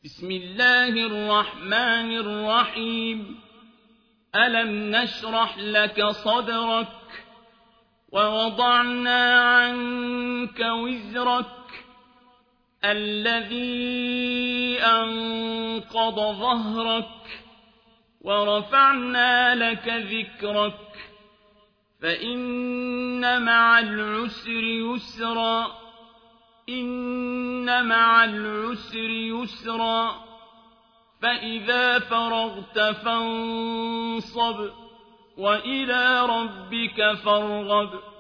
بسم الله الرحمن الرحيم ألم نشرح لك صدرك ووضعنا عنك وزرك الذي أنقض ظهرك ورفعنا لك ذكرك فإن مع العسر يسرا إن مع العسر يسرا فإذا فرغت فانصب وإلى ربك فارغب